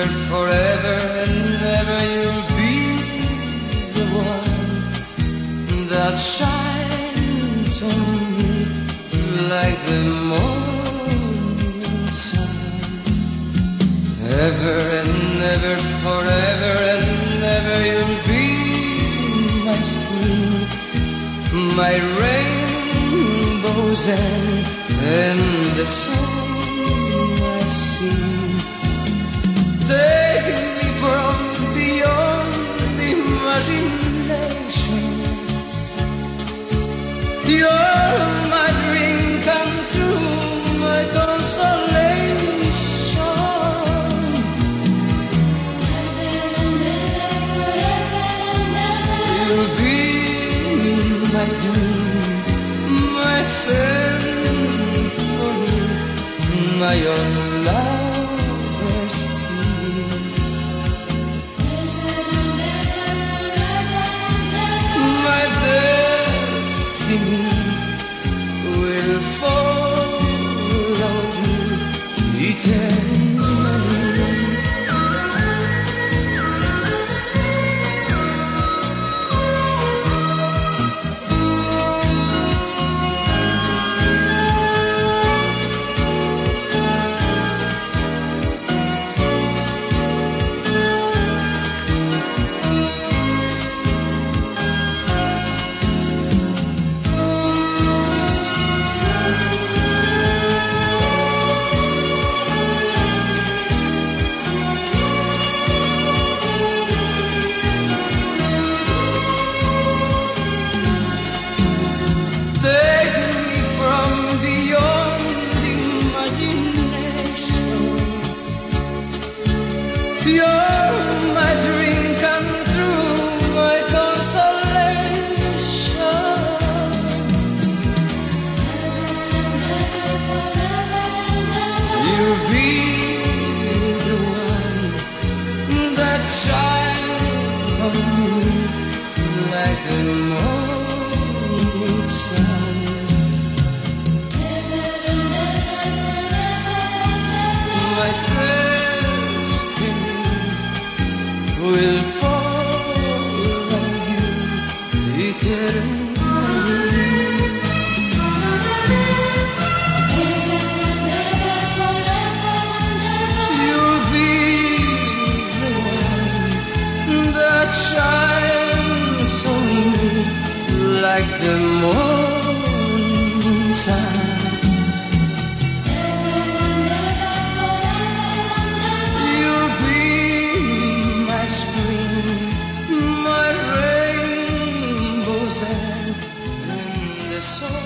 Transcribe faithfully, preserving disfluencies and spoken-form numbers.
forever and ever you'll be the one that shines on me like the morning sun. Ever and ever, forever and ever you'll be my spring, my rainbows and, and the song I sing. Take me from beyond imagination. You're my dream come true, my consolation. You'll be my dream, my symphony, my own lover's theme. My destiny will follow you eternally. You're my dream come true, my consolation. You'll be the one that shines on me like the morning sun. My will follow you eternally. You'll be the one that shines on me like the morning sun. My rainbows and the sun.